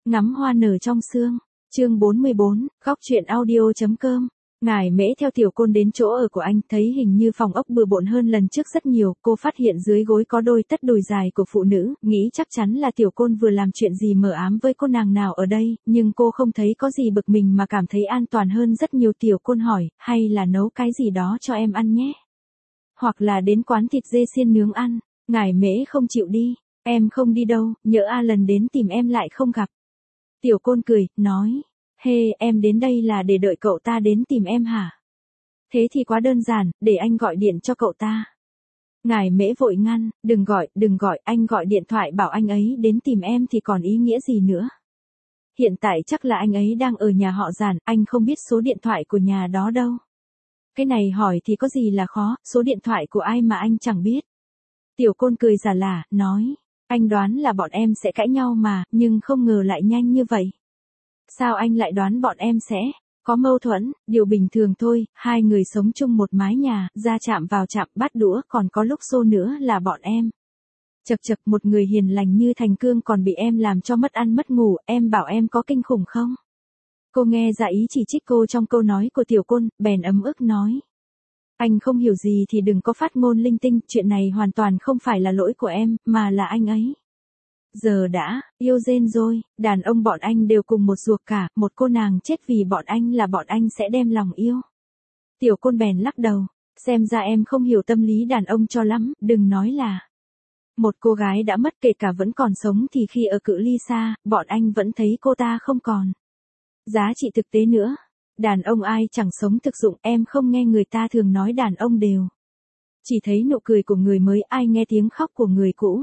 Ngắm hoa nở trong sương. Chương 44, góc truyện audio.com. Ngải Mễ theo Tiểu Côn đến chỗ ở của anh, thấy hình như phòng ốc bừa bộn hơn lần trước rất nhiều, cô phát hiện dưới gối có đôi tất đùi dài của phụ nữ, nghĩ chắc chắn là Tiểu Côn vừa làm chuyện gì mờ ám với cô nàng nào ở đây, nhưng cô không thấy có gì bực mình mà cảm thấy an toàn hơn rất nhiều. Tiểu Côn hỏi, hay là nấu cái gì đó cho em ăn nhé? Hoặc là đến quán thịt dê xiên nướng ăn. Ngải Mễ không chịu đi. Em không đi đâu, nhỡ Alan đến tìm em lại không gặp. Tiểu Côn cười, nói, em đến đây là để đợi cậu ta đến tìm em hả? Thế thì quá đơn giản, để anh gọi điện cho cậu ta. Ngải Mễ vội ngăn, đừng gọi, anh gọi điện thoại bảo anh ấy đến tìm em thì còn ý nghĩa gì nữa. Hiện tại chắc là anh ấy đang ở nhà họ Giản, anh không biết số điện thoại của nhà đó đâu. Cái này hỏi thì có gì là khó, số điện thoại của ai mà anh chẳng biết. Tiểu Côn cười giả lả, nói, anh đoán là bọn em sẽ cãi nhau mà, nhưng không ngờ lại nhanh như vậy. Sao anh lại đoán bọn em sẽ có mâu thuẫn? Điều bình thường thôi, hai người sống chung một mái nhà, ra chạm vào chạm bát đũa, còn có lúc xô nữa là bọn em. Chật, một người hiền lành như Thành Cương còn bị em làm cho mất ăn mất ngủ, em bảo em có kinh khủng không? Cô nghe ra ý chỉ trích cô trong câu nói của Tiểu Côn, bèn ấm ức nói. Anh không hiểu gì thì đừng có phát ngôn linh tinh, chuyện này hoàn toàn không phải là lỗi của em, mà là anh ấy. Giờ đã, yêu Jane rồi, đàn ông bọn anh đều cùng một ruột cả, một cô nàng chết vì bọn anh là bọn anh sẽ đem lòng yêu. Tiểu Côn bèn lắc đầu, xem ra em không hiểu tâm lý đàn ông cho lắm, đừng nói là. Một cô gái đã mất kể cả vẫn còn sống thì khi ở cự ly xa, bọn anh vẫn thấy cô ta không còn giá trị thực tế nữa. Đàn ông ai chẳng sống thực dụng, em không nghe người ta thường nói đàn ông đều chỉ thấy nụ cười của người mới, ai nghe tiếng khóc của người cũ.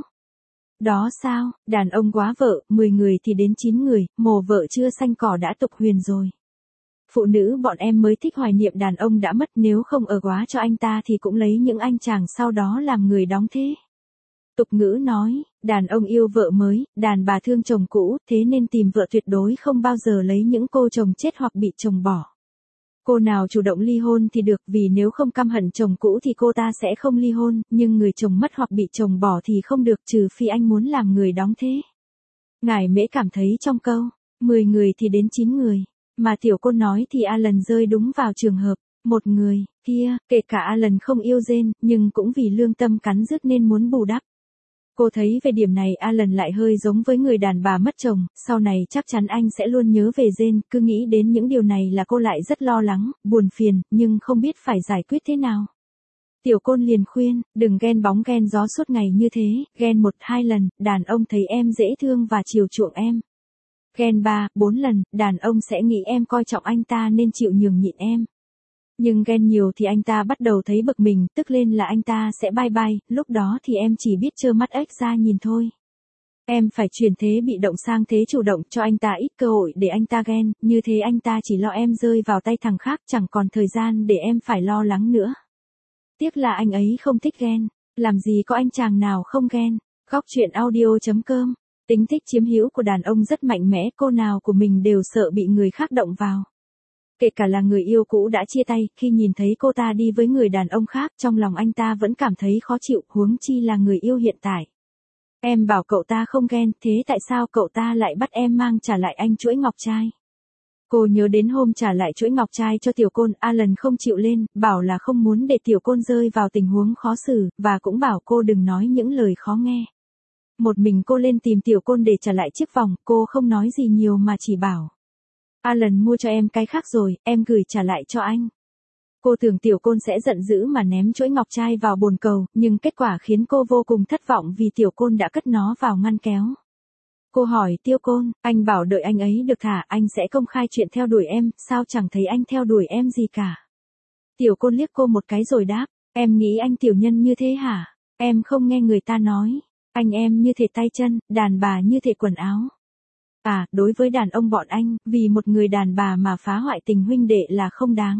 Đó sao, đàn ông quá vợ, 10 người thì đến 9 người, mồ vợ chưa xanh cỏ đã tục huyền rồi. Phụ nữ bọn em mới thích hoài niệm đàn ông đã mất, nếu không ở quá cho anh ta thì cũng lấy những anh chàng sau đó làm người đóng thế. Tục ngữ nói, đàn ông yêu vợ mới, đàn bà thương chồng cũ, thế nên tìm vợ tuyệt đối không bao giờ lấy những cô chồng chết hoặc bị chồng bỏ. Cô nào chủ động ly hôn thì được, vì nếu không căm hận chồng cũ thì cô ta sẽ không ly hôn, nhưng người chồng mất hoặc bị chồng bỏ thì không được, trừ phi anh muốn làm người đóng thế. Ngải Mễ cảm thấy trong câu, 10 người thì đến 9 người, mà Tiểu Côn nói thì Alan rơi đúng vào trường hợp, một người, kia, kể cả Alan không yêu Jane, nhưng cũng vì lương tâm cắn rứt nên muốn bù đắp. Cô thấy về điểm này Alan lại hơi giống với người đàn bà mất chồng, sau này chắc chắn anh sẽ luôn nhớ về Jane, cứ nghĩ đến những điều này là cô lại rất lo lắng, buồn phiền, nhưng không biết phải giải quyết thế nào. Tiểu Côn liền khuyên, đừng ghen bóng ghen gió suốt ngày như thế, ghen 1-2 lần, đàn ông thấy em dễ thương và chiều chuộng em. Ghen 3-4 lần, đàn ông sẽ nghĩ em coi trọng anh ta nên chịu nhường nhịn em. Nhưng ghen nhiều thì anh ta bắt đầu thấy bực mình, tức lên là anh ta sẽ bye bye, lúc đó thì em chỉ biết trơ mắt ếch ra nhìn thôi. Em phải chuyển thế bị động sang thế chủ động, cho anh ta ít cơ hội để anh ta ghen, như thế anh ta chỉ lo em rơi vào tay thằng khác, chẳng còn thời gian để em phải lo lắng nữa. Tiếc là anh ấy không thích ghen, làm gì có anh chàng nào không ghen. Góc truyện audio.com. Tính thích chiếm hữu của đàn ông rất mạnh mẽ, cô nào của mình đều sợ bị người khác động vào. Kể cả là người yêu cũ đã chia tay, khi nhìn thấy cô ta đi với người đàn ông khác, trong lòng anh ta vẫn cảm thấy khó chịu, huống chi là người yêu hiện tại. Em bảo cậu ta không ghen, thế tại sao cậu ta lại bắt em mang trả lại anh chuỗi ngọc trai? Cô nhớ đến hôm trả lại chuỗi ngọc trai cho Tiểu Côn, Alan không chịu lên, bảo là không muốn để Tiểu Côn rơi vào tình huống khó xử, và cũng bảo cô đừng nói những lời khó nghe. Một mình cô lên tìm Tiểu Côn để trả lại chiếc vòng, cô không nói gì nhiều mà chỉ bảo. Alan mua cho em cái khác rồi, em gửi trả lại cho anh. Cô tưởng Tiểu Côn sẽ giận dữ mà ném chuỗi ngọc trai vào bồn cầu, nhưng kết quả khiến cô vô cùng thất vọng vì Tiểu Côn đã cất nó vào ngăn kéo. Cô hỏi Tiểu Côn, anh bảo đợi anh ấy được thả, anh sẽ công khai chuyện theo đuổi em, sao chẳng thấy anh theo đuổi em gì cả. Tiểu Côn liếc cô một cái rồi đáp, em nghĩ anh tiểu nhân như thế hả? Em không nghe người ta nói, anh em như thể tay chân, đàn bà như thể quần áo. À, đối với đàn ông bọn anh, vì một người đàn bà mà phá hoại tình huynh đệ là không đáng.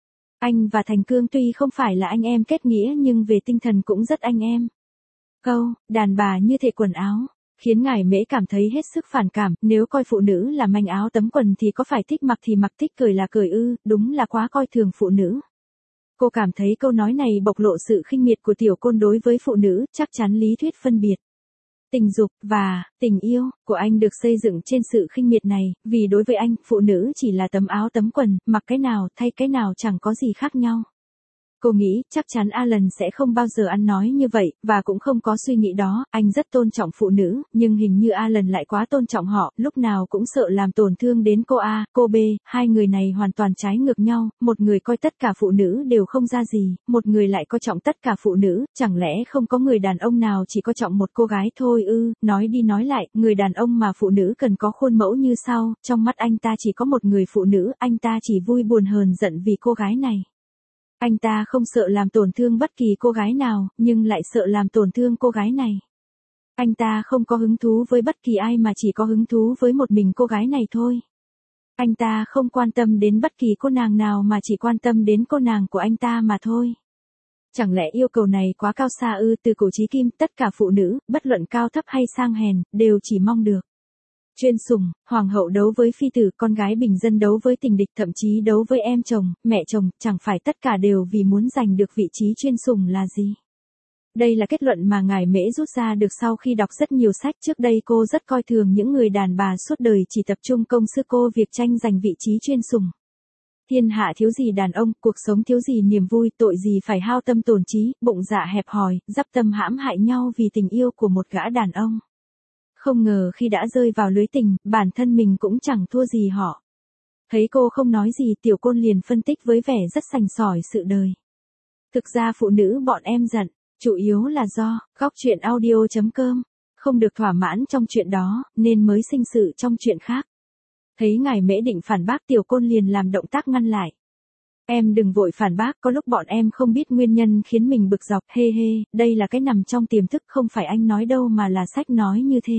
Anh và Thành Cương tuy không phải là anh em kết nghĩa nhưng về tinh thần cũng rất anh em. Câu, đàn bà như thể quần áo, khiến Ngải Mễ cảm thấy hết sức phản cảm, nếu coi phụ nữ là manh áo tấm quần thì có phải thích mặc thì mặc, thích cười là cười ư, đúng là quá coi thường phụ nữ. Cô cảm thấy câu nói này bộc lộ sự khinh miệt của Tiểu Côn đối với phụ nữ, chắc chắn lý thuyết phân biệt Tình dục và tình yêu của anh được xây dựng trên sự khinh miệt này, vì đối với anh, phụ nữ chỉ là tấm áo tấm quần, mặc cái nào thay cái nào chẳng có gì khác nhau. Cô nghĩ, chắc chắn Alan sẽ không bao giờ ăn nói như vậy, và cũng không có suy nghĩ đó, anh rất tôn trọng phụ nữ, nhưng hình như Alan lại quá tôn trọng họ, lúc nào cũng sợ làm tổn thương đến cô A, cô B, hai người này hoàn toàn trái ngược nhau, một người coi tất cả phụ nữ đều không ra gì, một người lại coi trọng tất cả phụ nữ, chẳng lẽ không có người đàn ông nào chỉ coi trọng một cô gái thôi ư, nói đi nói lại, người đàn ông mà phụ nữ cần có khuôn mẫu như sau, trong mắt anh ta chỉ có một người phụ nữ, anh ta chỉ vui buồn hờn giận vì cô gái này. Anh ta không sợ làm tổn thương bất kỳ cô gái nào, nhưng lại sợ làm tổn thương cô gái này. Anh ta không có hứng thú với bất kỳ ai mà chỉ có hứng thú với một mình cô gái này thôi. Anh ta không quan tâm đến bất kỳ cô nàng nào mà chỉ quan tâm đến cô nàng của anh ta mà thôi. Chẳng lẽ yêu cầu này quá cao xa ư? Từ cổ chí kim, tất cả phụ nữ, bất luận cao thấp hay sang hèn, đều chỉ mong được chuyên sủng, hoàng hậu đấu với phi tử, con gái bình dân đấu với tình địch, thậm chí đấu với em chồng, mẹ chồng, chẳng phải tất cả đều vì muốn giành được vị trí chuyên sủng là gì? Đây là kết luận mà ngài Mễ rút ra được sau khi đọc rất nhiều sách. Trước đây cô rất coi thường những người đàn bà suốt đời chỉ tập trung công sức cô việc tranh giành vị trí chuyên sủng. Thiên hạ thiếu gì đàn ông, cuộc sống thiếu gì niềm vui, tội gì phải hao tâm tổn trí, bụng dạ hẹp hòi, dắp tâm hãm hại nhau vì tình yêu của một gã đàn ông. Không ngờ khi đã rơi vào lưới tình, bản thân mình cũng chẳng thua gì họ. Thấy cô không nói gì, Tiểu Côn liền phân tích với vẻ rất sành sỏi sự đời. Thực ra phụ nữ bọn em giận, chủ yếu là do, góc truyện audio.com, không được thỏa mãn trong chuyện đó, nên mới sinh sự trong chuyện khác. Thấy ngài Mễ định phản bác, Tiểu Côn liền làm động tác ngăn lại. Em đừng vội phản bác, có lúc bọn em không biết nguyên nhân khiến mình bực dọc, hê hê, đây là cái nằm trong tiềm thức, không phải anh nói đâu mà là sách nói như thế.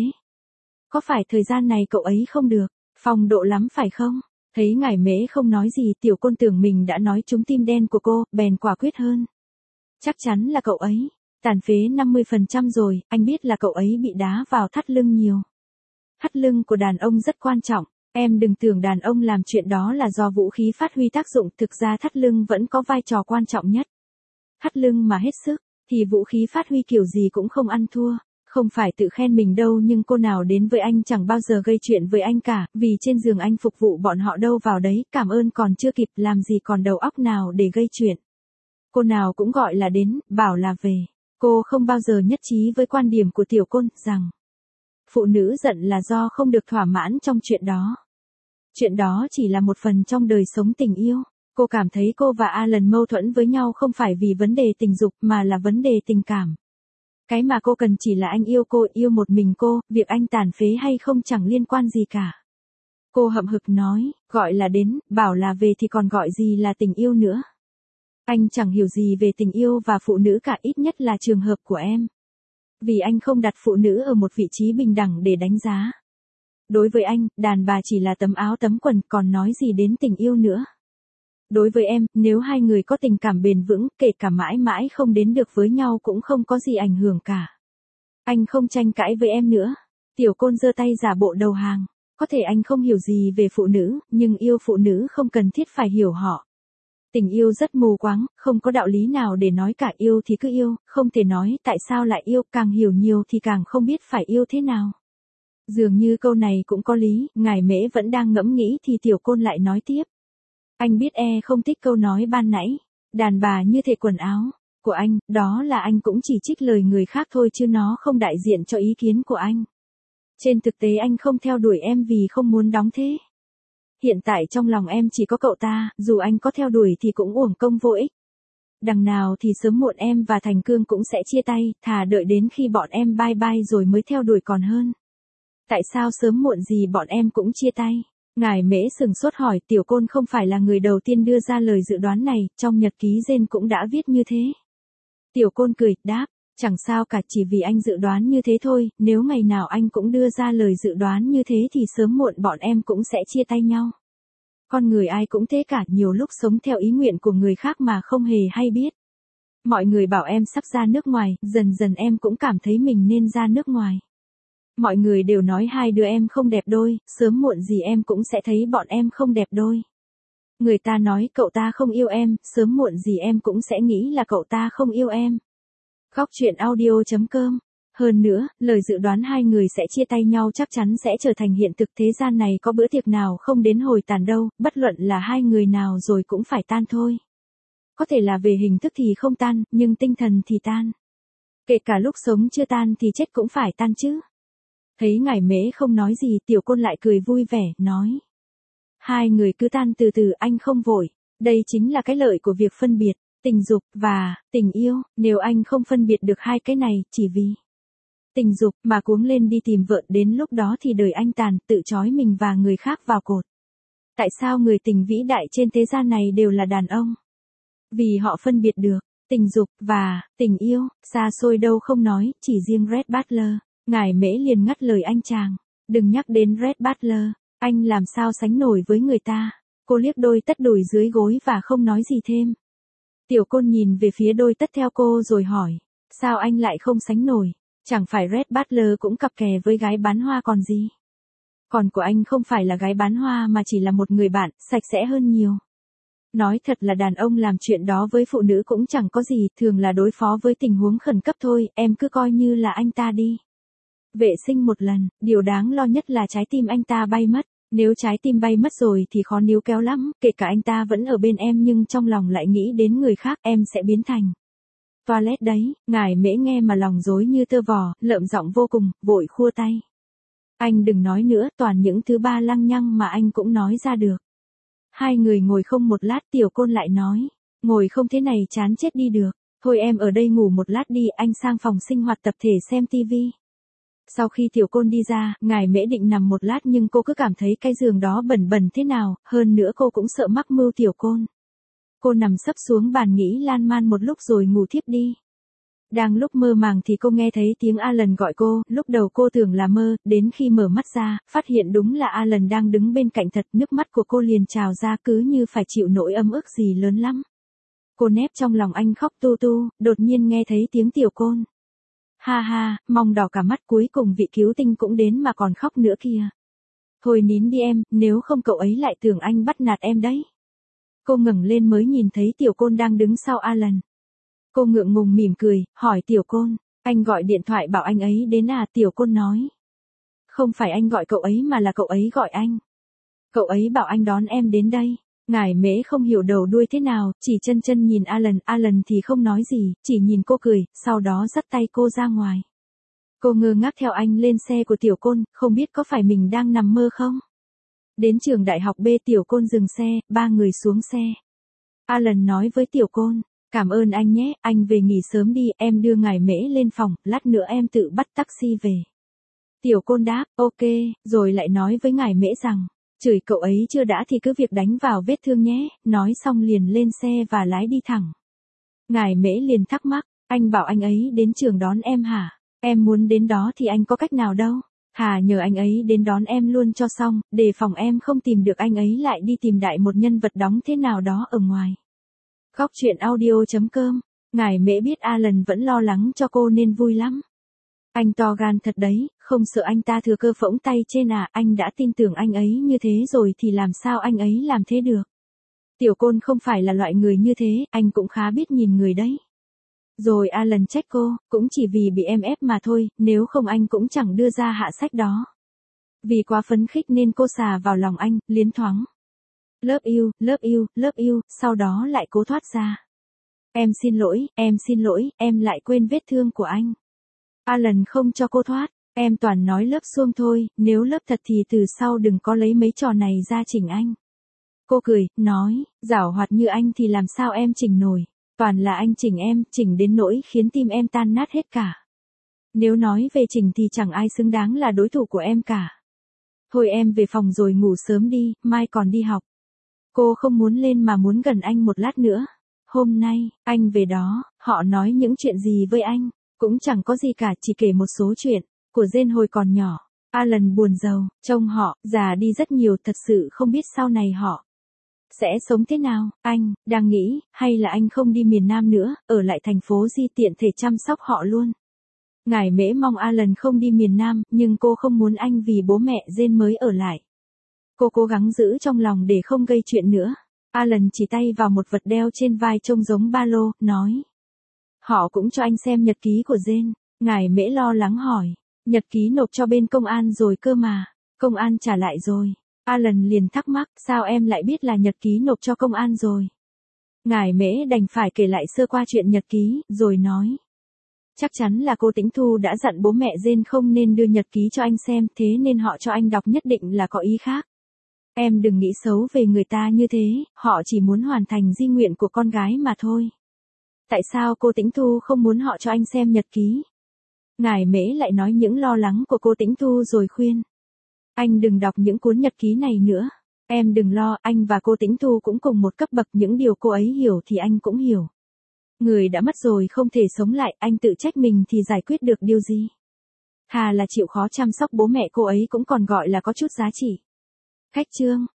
Có phải thời gian này cậu ấy không được, phong độ lắm phải không? Thấy ngài Mễ không nói gì, Tiểu Côn tưởng mình đã nói trúng tim đen của cô, bèn quả quyết hơn. Chắc chắn là cậu ấy, tàn phế 50% rồi, anh biết là cậu ấy bị đá vào thắt lưng nhiều. Thắt lưng của đàn ông rất quan trọng. Em đừng tưởng đàn ông làm chuyện đó là do vũ khí phát huy tác dụng, thực ra thắt lưng vẫn có vai trò quan trọng nhất. Thắt lưng mà hết sức, thì vũ khí phát huy kiểu gì cũng không ăn thua. Không phải tự khen mình đâu, nhưng cô nào đến với anh chẳng bao giờ gây chuyện với anh cả, vì trên giường anh phục vụ bọn họ đâu vào đấy, cảm ơn còn chưa kịp, làm gì còn đầu óc nào để gây chuyện. Cô nào cũng gọi là đến, bảo là về. Cô không bao giờ nhất trí với quan điểm của Tiểu Côn, rằng phụ nữ giận là do không được thỏa mãn trong chuyện đó. Chuyện đó chỉ là một phần trong đời sống tình yêu. Cô cảm thấy cô và Alan mâu thuẫn với nhau không phải vì vấn đề tình dục mà là vấn đề tình cảm. Cái mà cô cần chỉ là anh yêu cô, yêu một mình cô, việc anh tàn phế hay không chẳng liên quan gì cả. Cô hậm hực nói, gọi là đến, bảo là về thì còn gọi gì là tình yêu nữa. Anh chẳng hiểu gì về tình yêu và phụ nữ cả, ít nhất là trường hợp của em. Vì anh không đặt phụ nữ ở một vị trí bình đẳng để đánh giá. Đối với anh, đàn bà chỉ là tấm áo tấm quần, còn nói gì đến tình yêu nữa. Đối với em, nếu hai người có tình cảm bền vững, kể cả mãi mãi không đến được với nhau cũng không có gì ảnh hưởng cả. Anh không tranh cãi với em nữa. Tiểu Côn giơ tay giả bộ đầu hàng. Có thể anh không hiểu gì về phụ nữ, nhưng yêu phụ nữ không cần thiết phải hiểu họ. Tình yêu rất mù quáng, không có đạo lý nào để nói cả, yêu thì cứ yêu, không thể nói tại sao lại yêu, càng hiểu nhiều thì càng không biết phải yêu thế nào. Dường như câu này cũng có lý, ngài Mễ vẫn đang ngẫm nghĩ thì Tiểu Côn lại nói tiếp. Anh biết không thích câu nói ban nãy, đàn bà như thể quần áo của anh, đó là anh cũng chỉ trích lời người khác thôi chứ nó không đại diện cho ý kiến của anh. Trên thực tế anh không theo đuổi em vì không muốn đóng thế. Hiện tại trong lòng em chỉ có cậu ta, dù anh có theo đuổi thì cũng uổng công vô ích. Đằng nào thì sớm muộn em và Thành Cương cũng sẽ chia tay, thà đợi đến khi bọn em bye bye rồi mới theo đuổi còn hơn. Tại sao sớm muộn gì bọn em cũng chia tay? Ngài Mễ sừng sốt hỏi, Tiểu Côn không phải là người đầu tiên đưa ra lời dự đoán này, trong nhật ký Jane cũng đã viết như thế. Tiểu Côn cười, đáp, chẳng sao cả, chỉ vì anh dự đoán như thế thôi, nếu ngày nào anh cũng đưa ra lời dự đoán như thế thì sớm muộn bọn em cũng sẽ chia tay nhau. Con người ai cũng thế cả, nhiều lúc sống theo ý nguyện của người khác mà không hề hay biết. Mọi người bảo em sắp ra nước ngoài, dần dần em cũng cảm thấy mình nên ra nước ngoài. Mọi người đều nói hai đứa em không đẹp đôi, sớm muộn gì em cũng sẽ thấy bọn em không đẹp đôi. Người ta nói cậu ta không yêu em, sớm muộn gì em cũng sẽ nghĩ là cậu ta không yêu em. Góc truyện audio.com Hơn nữa, lời dự đoán hai người sẽ chia tay nhau chắc chắn sẽ trở thành hiện thực, thế gian này có bữa tiệc nào không đến hồi tàn đâu, bất luận là hai người nào rồi cũng phải tan thôi. Có thể là về hình thức thì không tan, nhưng tinh thần thì tan. Kể cả lúc sống chưa tan thì chết cũng phải tan chứ. Thấy Ngải Mễ không nói gì, Tiểu Côn lại cười vui vẻ, nói. Hai người cứ tan từ từ, anh không vội. Đây chính là cái lợi của việc phân biệt, tình dục và tình yêu, nếu anh không phân biệt được hai cái này, chỉ vì tình dục mà cuống lên đi tìm vợ, đến lúc đó thì đời anh tàn, tự trói mình và người khác vào cột. Tại sao người tình vĩ đại trên thế gian này đều là đàn ông? Vì họ phân biệt được tình dục và tình yêu, xa xôi đâu không nói, chỉ riêng Red Butler. Ngải Mễ liền ngắt lời anh chàng. Đừng nhắc đến Red Butler, anh làm sao sánh nổi với người ta. Cô liếc đôi tất đùi dưới gối và không nói gì thêm. Tiểu Côn nhìn về phía đôi tất theo cô rồi hỏi. Sao anh lại không sánh nổi? Chẳng phải Red Butler cũng cặp kè với gái bán hoa còn gì? Còn của anh không phải là gái bán hoa mà chỉ là một người bạn, sạch sẽ hơn nhiều. Nói thật là đàn ông làm chuyện đó với phụ nữ cũng chẳng có gì, thường là đối phó với tình huống khẩn cấp thôi, em cứ coi như là anh ta đi. Vệ sinh một lần, điều đáng lo nhất là trái tim anh ta bay mất. Nếu trái tim bay mất rồi thì khó níu kéo lắm, kể cả anh ta vẫn ở bên em nhưng trong lòng lại nghĩ đến người khác, em sẽ biến thành toilet đấy. Ngải Mễ nghe mà lòng rối như tơ vò, lợm giọng vô cùng, vội khua tay. Anh đừng nói nữa, toàn những thứ ba lăng nhăng mà anh cũng nói ra được. Hai người ngồi không một lát, Tiểu Côn lại nói. Ngồi không thế này chán chết đi được. Thôi em ở đây ngủ một lát đi, anh sang phòng sinh hoạt tập thể xem tivi. Sau khi Tiểu Côn đi ra, Ngải Mễ định nằm một lát nhưng cô cứ cảm thấy cái giường đó bẩn bẩn thế nào, hơn nữa cô cũng sợ mắc mưu Tiểu Côn. Cô nằm sấp xuống bàn nghĩ lan man một lúc rồi ngủ thiếp đi. Đang lúc mơ màng thì cô nghe thấy tiếng Alan gọi cô, lúc đầu cô tưởng là mơ, đến khi mở mắt ra, phát hiện đúng là Alan đang đứng bên cạnh thật, nước mắt của cô liền trào ra cứ như phải chịu nỗi ấm ức gì lớn lắm. Cô nép trong lòng anh khóc tu tu, đột nhiên nghe thấy tiếng Tiểu Côn. Ha ha, mong đỏ cả mắt, cuối cùng vị cứu tinh cũng đến mà còn khóc nữa kìa. Thôi nín đi em, nếu không cậu ấy lại tưởng anh bắt nạt em đấy. Cô ngẩng lên mới nhìn thấy Tiểu Côn đang đứng sau Alan. Cô ngượng ngùng mỉm cười, hỏi Tiểu Côn, anh gọi điện thoại bảo anh ấy đến à? Tiểu Côn nói. Không phải anh gọi cậu ấy mà là cậu ấy gọi anh. Cậu ấy bảo anh đón em đến đây. Ngải Mễ không hiểu đầu đuôi thế nào, chỉ chân chân nhìn Alan thì không nói gì, chỉ nhìn cô cười, sau đó dắt tay cô ra ngoài. Cô ngơ ngác theo anh lên xe của Tiểu Côn, không biết có phải mình đang nằm mơ không? Đến trường đại học B, Tiểu Côn dừng xe, ba người xuống xe. Alan nói với Tiểu Côn, cảm ơn anh nhé, anh về nghỉ sớm đi, em đưa Ngải Mễ lên phòng, lát nữa em tự bắt taxi về. Tiểu Côn đáp, ok, rồi lại nói với Ngải Mễ rằng, chửi cậu ấy chưa đã thì cứ việc đánh vào vết thương nhé, nói xong liền lên xe và lái đi thẳng. Ngải Mễ liền thắc mắc, anh bảo anh ấy đến trường đón em hả? Em muốn đến đó thì anh có cách nào đâu. Hà nhờ anh ấy đến đón em luôn cho xong, đề phòng em không tìm được anh ấy lại đi tìm đại một nhân vật đóng thế nào đó ở ngoài. Góc truyện audio.com. Ngải Mễ biết Alan vẫn lo lắng cho cô nên vui lắm. Anh to gan thật đấy, không sợ anh ta thừa cơ phỗng tay trên à, anh đã tin tưởng anh ấy như thế rồi thì làm sao anh ấy làm thế được. Tiểu Côn không phải là loại người như thế, anh cũng khá biết nhìn người đấy. Rồi Alan trách cô, cũng chỉ vì bị em ép mà thôi, nếu không anh cũng chẳng đưa ra hạ sách đó. Vì quá phấn khích nên cô xà vào lòng anh, liến thoáng. Love you, love you, love you, sau đó lại cố thoát ra. Em xin lỗi, em lại quên vết thương của anh. Alan không cho cô thoát, em toàn nói lớp xuông thôi, nếu lớp thật thì từ sau đừng có lấy mấy trò này ra chỉnh anh. Cô cười, nói, giảo hoạt như anh thì làm sao em chỉnh nổi, toàn là anh chỉnh em, chỉnh đến nỗi khiến tim em tan nát hết cả. Nếu nói về chỉnh thì chẳng ai xứng đáng là đối thủ của em cả. Thôi em về phòng rồi ngủ sớm đi, mai còn đi học. Cô không muốn lên mà muốn gần anh một lát nữa. Hôm nay, anh về đó, họ nói những chuyện gì với anh? Cũng chẳng có gì cả, chỉ kể một số chuyện của Jane hồi còn nhỏ. Alan buồn rầu, trông họ già đi rất nhiều, thật sự không biết sau này họ sẽ sống thế nào. Anh đang nghĩ, hay là anh không đi miền Nam nữa, ở lại thành phố Di tiện thể chăm sóc họ luôn. Ngải Mễ mong Alan không đi miền Nam, nhưng cô không muốn anh vì bố mẹ Jane mới ở lại. Cô cố gắng giữ trong lòng để không gây chuyện nữa. Alan chỉ tay vào một vật đeo trên vai trông giống ba lô, nói. Họ cũng cho anh xem nhật ký của Jane. Ngải Mễ lo lắng hỏi. Nhật ký nộp cho bên công an rồi cơ mà. Công an trả lại rồi. Alan liền thắc mắc, sao em lại biết là nhật ký nộp cho công an rồi? Ngải Mễ đành phải kể lại sơ qua chuyện nhật ký, rồi nói. Chắc chắn là cô Tĩnh Thu đã dặn bố mẹ Jane không nên đưa nhật ký cho anh xem, thế nên họ cho anh đọc nhất định là có ý khác. Em đừng nghĩ xấu về người ta như thế, họ chỉ muốn hoàn thành di nguyện của con gái mà thôi. Tại sao cô Tĩnh Thu không muốn họ cho anh xem nhật ký? Ngải Mễ lại nói những lo lắng của cô Tĩnh Thu rồi khuyên. Anh đừng đọc những cuốn nhật ký này nữa. Em đừng lo, anh và cô Tĩnh Thu cũng cùng một cấp bậc, những điều cô ấy hiểu thì anh cũng hiểu. Người đã mất rồi không thể sống lại, anh tự trách mình thì giải quyết được điều gì? Thà là chịu khó chăm sóc bố mẹ cô ấy cũng còn gọi là có chút giá trị. Khách chương